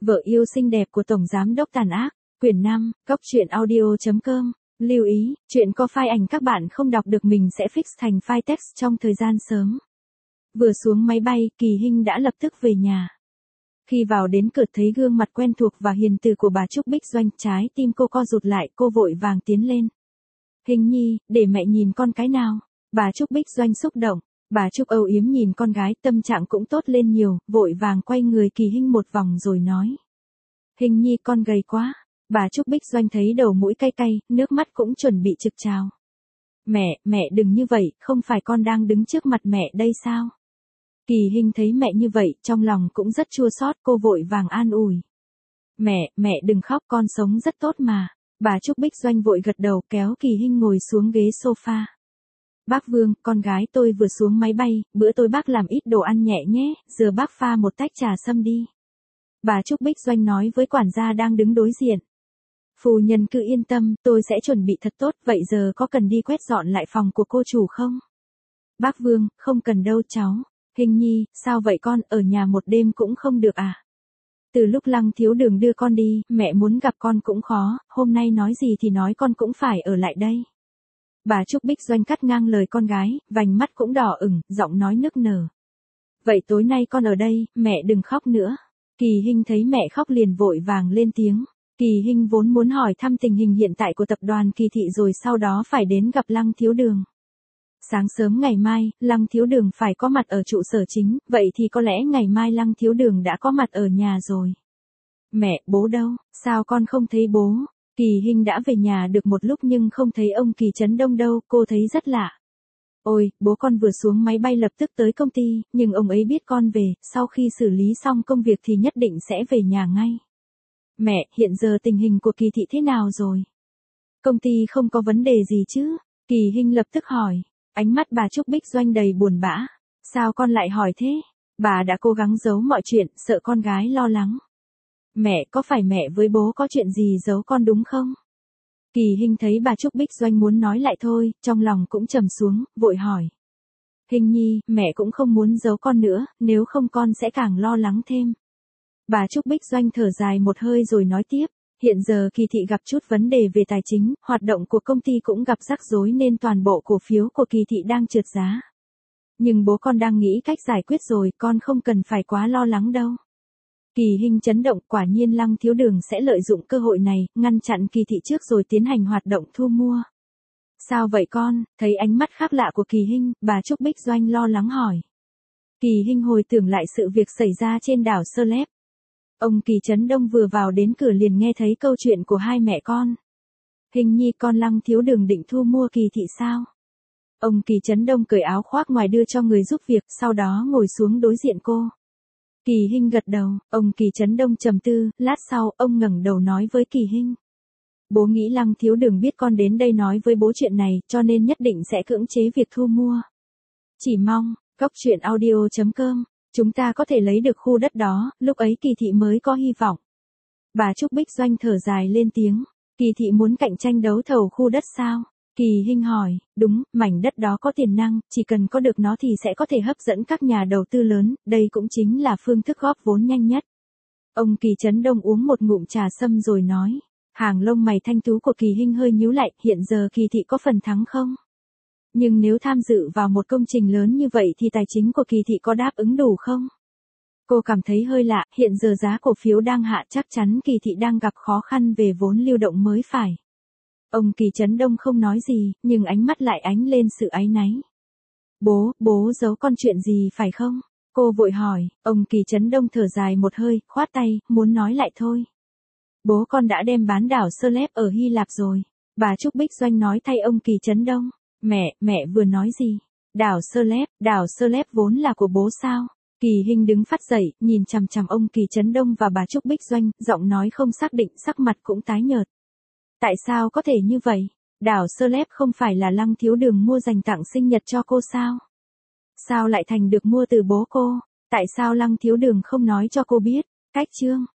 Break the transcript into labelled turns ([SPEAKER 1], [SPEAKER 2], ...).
[SPEAKER 1] Vợ yêu xinh đẹp của Tổng Giám đốc tàn ác, quyển 5, Cốc truyện audio.com. Lưu ý, chuyện có file ảnh các bạn không đọc được mình sẽ fix thành file text trong thời gian sớm. Vừa xuống máy bay, Kỳ Hinh đã lập tức về nhà. Khi vào đến cửa thấy gương mặt quen thuộc và hiền từ của bà Trúc Bích Doanh, trái tim cô co rụt lại, cô vội vàng tiến lên. Hình nhi, để mẹ nhìn con cái nào. Bà Trúc Bích Doanh xúc động. Bà Trúc âu yếm nhìn con gái, tâm trạng cũng tốt lên nhiều, vội vàng quay người Kỳ Hinh một vòng rồi nói. Hình nhi con gầy quá. Bà Trúc Bích Doanh thấy đầu mũi cay cay, nước mắt cũng chuẩn bị trực trào. Mẹ đừng như vậy, không phải con đang đứng trước mặt mẹ đây sao? Kỳ Hinh thấy mẹ như vậy, trong lòng cũng rất chua xót, cô vội vàng an ủi. Mẹ đừng khóc, con sống rất tốt mà. Bà Trúc Bích Doanh vội gật đầu kéo Kỳ Hinh ngồi xuống ghế sofa. Bác Vương, con gái tôi vừa xuống máy bay, bữa tối bác làm ít đồ ăn nhẹ nhé, giờ bác pha một tách trà sâm đi. Bà Trúc Bích Doanh nói với quản gia đang đứng đối diện. Phu nhân cứ yên tâm, tôi sẽ chuẩn bị thật tốt, vậy giờ có cần đi quét dọn lại phòng của cô chủ không? Bác Vương, không cần đâu cháu. Hình nhi, sao vậy con, ở nhà một đêm cũng không được à? Từ lúc Lăng Thiếu Đường đưa con đi, mẹ muốn gặp con cũng khó, hôm nay nói gì thì nói con cũng phải ở lại đây. Bà Trúc Bích Doanh cắt ngang lời con gái, vành mắt cũng đỏ ửng, giọng nói nức nở. Vậy tối nay con ở đây, mẹ đừng khóc nữa. Kỳ Hinh thấy mẹ khóc liền vội vàng lên tiếng. Kỳ Hinh vốn muốn hỏi thăm tình hình hiện tại của tập đoàn Kỳ Thị rồi sau đó phải đến gặp Lăng Thiếu Đường. Sáng sớm ngày mai, Lăng Thiếu Đường phải có mặt ở trụ sở chính, vậy thì có lẽ ngày mai Lăng Thiếu Đường đã có mặt ở nhà rồi. Mẹ, bố đâu, sao con không thấy bố? Kỳ Hinh đã về nhà được một lúc nhưng không thấy ông Kỳ Trấn Đông đâu, cô thấy rất lạ. Ôi, bố con vừa xuống máy bay lập tức tới công ty, nhưng ông ấy biết con về, sau khi xử lý xong công việc thì nhất định sẽ về nhà ngay. Mẹ, hiện giờ tình hình của Kỳ Thị thế nào rồi? Công ty không có vấn đề gì chứ? Kỳ Hinh lập tức hỏi. Ánh mắt bà Trúc Bích Doanh đầy buồn bã. Sao con lại hỏi thế? Bà đã cố gắng giấu mọi chuyện, sợ con gái lo lắng. Mẹ, có phải mẹ với bố có chuyện gì giấu con đúng không? Kỳ Hinh thấy bà Trúc Bích Doanh muốn nói lại thôi, trong lòng cũng trầm xuống, vội hỏi. Hinh nhi, mẹ cũng không muốn giấu con nữa, nếu không con sẽ càng lo lắng thêm. Bà Trúc Bích Doanh thở dài một hơi rồi nói tiếp. Hiện giờ Kỳ Thị gặp chút vấn đề về tài chính, hoạt động của công ty cũng gặp rắc rối nên toàn bộ cổ phiếu của Kỳ Thị đang trượt giá. Nhưng bố con đang nghĩ cách giải quyết rồi, con không cần phải quá lo lắng đâu. Kỳ Hinh chấn động, quả nhiên Lăng Thiếu Đường sẽ lợi dụng cơ hội này, ngăn chặn Kỳ Thị trước rồi tiến hành hoạt động thu mua. Sao vậy con? Thấy ánh mắt khác lạ của Kỳ Hinh, bà Trúc Bích Doanh lo lắng hỏi. Kỳ Hinh hồi tưởng lại sự việc xảy ra trên đảo Celeb. Ông Kỳ Trấn Đông vừa vào đến cửa liền nghe thấy câu chuyện của hai mẹ con. Hình nhi, con Lăng Thiếu Đường định thu mua Kỳ Thị sao? Ông Kỳ Trấn Đông cởi áo khoác ngoài đưa cho người giúp việc, sau đó ngồi xuống đối diện cô. Kỳ Hinh gật đầu, ông Kỳ Trấn Đông trầm tư, lát sau, ông ngẩng đầu nói với Kỳ Hinh. Bố nghĩ Lăng Thiếu Đường biết con đến đây nói với bố chuyện này, cho nên nhất định sẽ cưỡng chế việc thu mua. Chỉ mong, Cốc truyện audio.com. Chúng ta có thể lấy được khu đất đó, lúc ấy Kỳ Thị mới có hy vọng. Bà Trúc Bích Doanh thở dài lên tiếng. Kỳ Thị muốn cạnh tranh đấu thầu khu đất sao? Kỳ Hinh hỏi, đúng, mảnh đất đó có tiềm năng, chỉ cần có được nó thì sẽ có thể hấp dẫn các nhà đầu tư lớn, đây cũng chính là phương thức góp vốn nhanh nhất. Ông Kỳ Trấn Đông uống một ngụm trà sâm rồi nói. Hàng lông mày thanh tú của Kỳ Hinh hơi nhíu lại, hiện giờ Kỳ Thị có phần thắng không? Nhưng nếu tham dự vào một công trình lớn như vậy thì tài chính của Kỳ Thị có đáp ứng đủ không? Cô cảm thấy hơi lạ, hiện giờ giá cổ phiếu đang hạ, chắc chắn Kỳ Thị đang gặp khó khăn về vốn lưu động mới phải. Ông Kỳ Trấn Đông không nói gì, nhưng ánh mắt lại ánh lên sự áy náy. Bố giấu con chuyện gì phải không? Cô vội hỏi, ông Kỳ Trấn Đông thở dài một hơi, khoát tay, muốn nói lại thôi. Bố con đã đem bán đảo Celeb ở Hy Lạp rồi. Bà Trúc Bích Doanh nói thay ông Kỳ Trấn Đông. Mẹ vừa nói gì? Đảo Celeb vốn là của bố sao? Kỳ Hinh đứng phát dậy, nhìn chằm chằm ông Kỳ Trấn Đông và bà Trúc Bích Doanh, giọng nói không xác định, sắc mặt cũng tái nhợt. Tại sao có thể như vậy? Đảo Celeb không phải là Lăng Thiếu Đường mua dành tặng sinh nhật cho cô sao? Sao lại thành được mua từ bố cô? Tại sao Lăng Thiếu Đường không nói cho cô biết? Cách chương